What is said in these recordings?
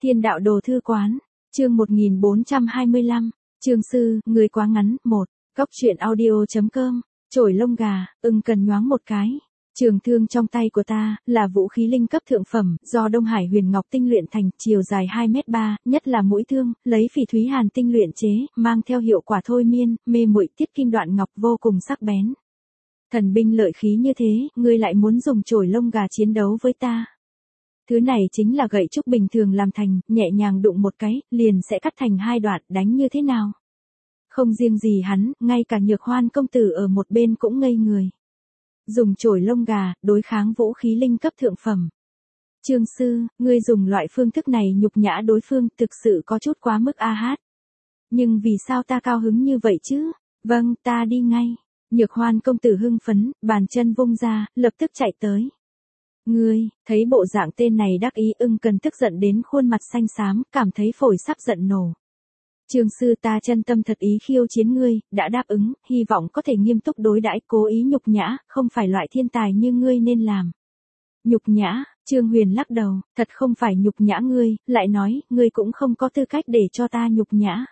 Thiên đạo đồ thư quán, chương 1425, chương sư, người quá ngắn, 1, góc truyện audio.com, chổi lông gà, cần nhoáng một cái. Trường thương trong tay của ta, là vũ khí linh cấp thượng phẩm, do Đông Hải huyền ngọc tinh luyện thành, chiều dài 2m3, nhất là mũi thương, lấy phỉ thúy hàn tinh luyện chế, mang theo hiệu quả thôi miên, mê muội tiết kim đoạn ngọc vô cùng sắc bén. Thần binh lợi khí như thế, ngươi lại muốn dùng chổi lông gà chiến đấu với ta. Thứ này chính là gậy trúc bình thường làm thành, nhẹ nhàng đụng một cái, liền sẽ cắt thành hai đoạn, đánh như thế nào? Không riêng gì hắn, ngay cả Nhược Hoan công tử ở một bên cũng ngây người. Dùng chổi lông gà, đối kháng vũ khí linh cấp thượng phẩm. Trương sư, ngươi dùng loại phương thức này nhục nhã đối phương, thực sự có chút quá mức a hát. Nhưng vì sao ta cao hứng như vậy chứ? Vâng, ta đi ngay. Nhược Hoan công tử hưng phấn, bàn chân vung ra, lập tức chạy tới. Ngươi, thấy bộ dạng tên này đắc ý, Cần tức giận đến khuôn mặt xanh xám, cảm thấy phổi sắp giận nổ. Trương sư, ta chân tâm thật ý khiêu chiến ngươi, đã đáp ứng, hy vọng có thể nghiêm túc đối đãi, cố ý nhục nhã, không phải loại thiên tài như ngươi nên làm. Nhục nhã, Trương Huyền lắc đầu, thật không phải nhục nhã ngươi, lại nói, ngươi cũng không có tư cách để cho ta nhục nhã.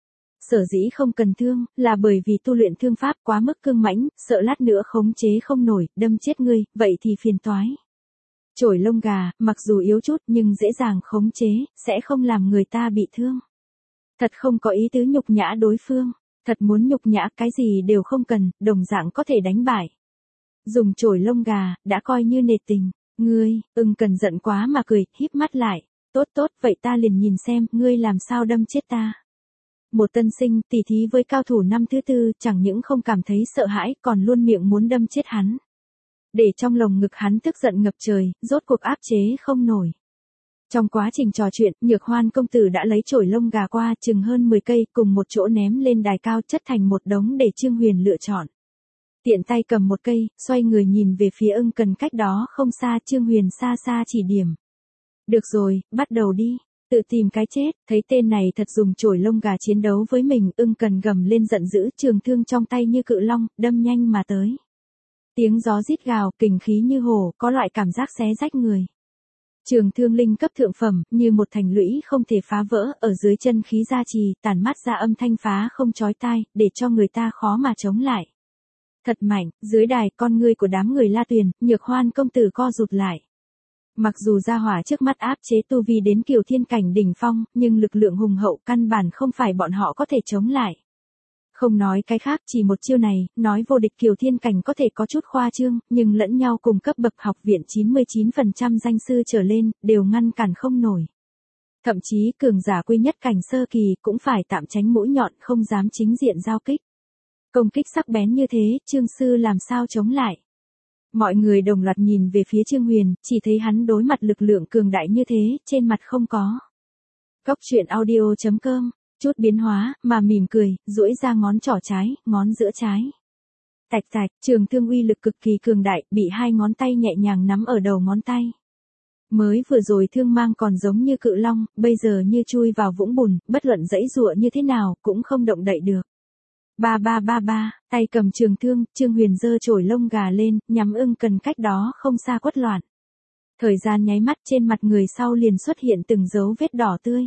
Sở dĩ không cần thương, là bởi vì tu luyện thương pháp quá mức cương mãnh, sợ lát nữa khống chế không nổi, đâm chết ngươi, vậy thì phiền toái. Chổi lông gà, mặc dù yếu chút nhưng dễ dàng khống chế, sẽ không làm người ta bị thương. Thật không có ý tứ nhục nhã đối phương, thật muốn nhục nhã cái gì đều không cần, đồng dạng có thể đánh bại. Dùng chổi lông gà, đã coi như nể tình, ngươi, Cần giận quá mà cười, híp mắt lại, tốt tốt, vậy ta liền nhìn xem, ngươi làm sao đâm chết ta. Một tân sinh, tỉ thí với cao thủ năm thứ tư, chẳng những không cảm thấy sợ hãi, còn luôn miệng muốn đâm chết hắn. Để trong lồng ngực hắn tức giận ngập trời, rốt cuộc áp chế không nổi. Trong quá trình trò chuyện, Nhược Hoan công tử đã lấy chổi lông gà qua chừng hơn 10 cây, cùng một chỗ ném lên đài cao, chất thành một đống để Trương Huyền lựa chọn. Tiện tay cầm một cây, xoay người nhìn về phía Cần cách đó không xa, Trương Huyền xa xa chỉ điểm. Được rồi, bắt đầu đi. Tự tìm cái chết, thấy tên này thật dùng chổi lông gà chiến đấu với mình, Cần gầm lên giận dữ, trường thương trong tay như cự long, đâm nhanh mà tới. Tiếng gió rít gào, kình khí như hổ, có loại cảm giác xé rách người. Trường thương linh cấp thượng phẩm, như một thành lũy không thể phá vỡ, ở dưới chân khí gia trì, tản mát ra âm thanh phá không chói tai, để cho người ta khó mà chống lại. Thật mạnh, dưới đài, con ngươi của đám người La Tuyền, Nhược Hoan công tử co rụt lại. Mặc dù gia hỏa trước mắt áp chế tu vi đến Kiều Thiên cảnh đỉnh phong, nhưng lực lượng hùng hậu căn bản không phải bọn họ có thể chống lại. Không nói cái khác, chỉ một chiêu này, nói vô địch Kiều Thiên cảnh có thể có chút khoa trương, nhưng lẫn nhau cùng cấp bậc học viện 99% danh sư trở lên, đều ngăn cản không nổi. Thậm chí cường giả quy nhất cảnh sơ kỳ cũng phải tạm tránh mũi nhọn, không dám chính diện giao kích. Công kích sắc bén như thế, Trương sư làm sao chống lại? Mọi người đồng loạt nhìn về phía Trương Huyền, chỉ thấy hắn đối mặt lực lượng cường đại như thế, trên mặt không có. Góc truyện audio.com, chút biến hóa, mà mỉm cười, duỗi ra ngón trỏ trái, ngón giữa trái. Tạch tạch, trường thương uy lực cực kỳ cường đại, bị hai ngón tay nhẹ nhàng nắm ở đầu ngón tay. Mới vừa rồi thương mang còn giống như cự long, bây giờ như chui vào vũng bùn, bất luận dãy dụa như thế nào, cũng không động đậy được. Ba, tay cầm trường thương, Trương Huyền giơ chổi lông gà lên, nhắm Cần cách đó không xa quất loạn. Thời gian nháy mắt, trên mặt người sau liền xuất hiện từng dấu vết đỏ tươi.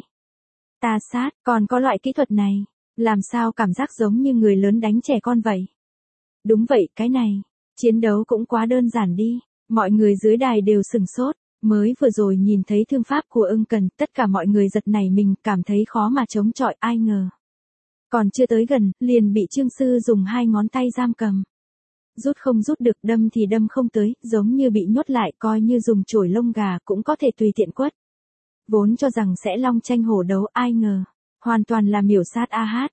Ta sát, còn có loại kỹ thuật này, làm sao cảm giác giống như người lớn đánh trẻ con vậy? Đúng vậy, cái này, chiến đấu cũng quá đơn giản đi, mọi người dưới đài đều sừng sốt, mới vừa rồi nhìn thấy thương pháp của Cần, tất cả mọi người giật nảy mình, cảm thấy khó mà chống chọi, ai ngờ. Còn chưa tới gần, liền bị Trương sư dùng hai ngón tay giam cầm. Rút không rút được, đâm thì đâm không tới, giống như bị nhốt lại, coi như dùng chổi lông gà cũng có thể tùy tiện quất. Vốn cho rằng sẽ long tranh hổ đấu, ai ngờ, hoàn toàn là miểu sát a hát.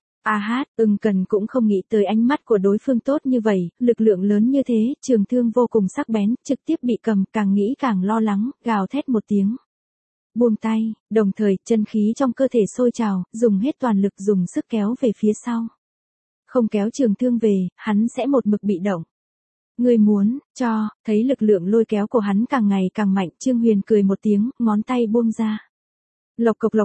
Cần cũng không nghĩ tới ánh mắt của đối phương tốt như vậy, lực lượng lớn như thế, trường thương vô cùng sắc bén, trực tiếp bị cầm, càng nghĩ càng lo lắng, gào thét một tiếng. Buông tay, đồng thời, chân khí trong cơ thể sôi trào, dùng hết toàn lực, dùng sức kéo về phía sau. Không kéo trường thương về, hắn sẽ một mực bị động. Ngươi muốn, thấy lực lượng lôi kéo của hắn càng ngày càng mạnh, Trương Huyền cười một tiếng, ngón tay buông ra. Lộc cộc,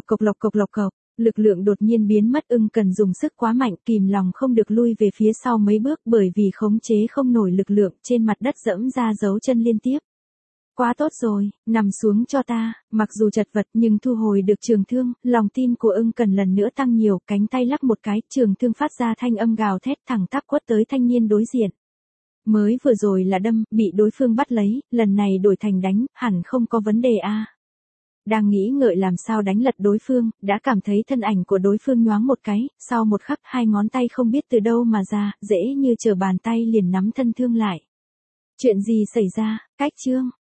lực lượng đột nhiên biến mất, Cần dùng sức quá mạnh, kìm lòng không được lui về phía sau mấy bước, bởi vì khống chế không nổi lực lượng, trên mặt đất dẫm ra dấu chân liên tiếp. Quá tốt rồi, nằm xuống cho ta, mặc dù chật vật nhưng thu hồi được trường thương, lòng tin của Ưng Cần lần nữa tăng nhiều, cánh tay lắc một cái, trường thương phát ra thanh âm gào thét thẳng tắp quất tới thanh niên đối diện. Mới vừa rồi là đâm, bị đối phương bắt lấy, lần này đổi thành đánh, hẳn không có vấn đề a. Đang nghĩ ngợi làm sao đánh lật đối phương, đã cảm thấy thân ảnh của đối phương nhoáng một cái, sau một khắc hai ngón tay không biết từ đâu mà ra, dễ như trở bàn tay liền nắm thân thương lại. Chuyện gì xảy ra, Cách Trương?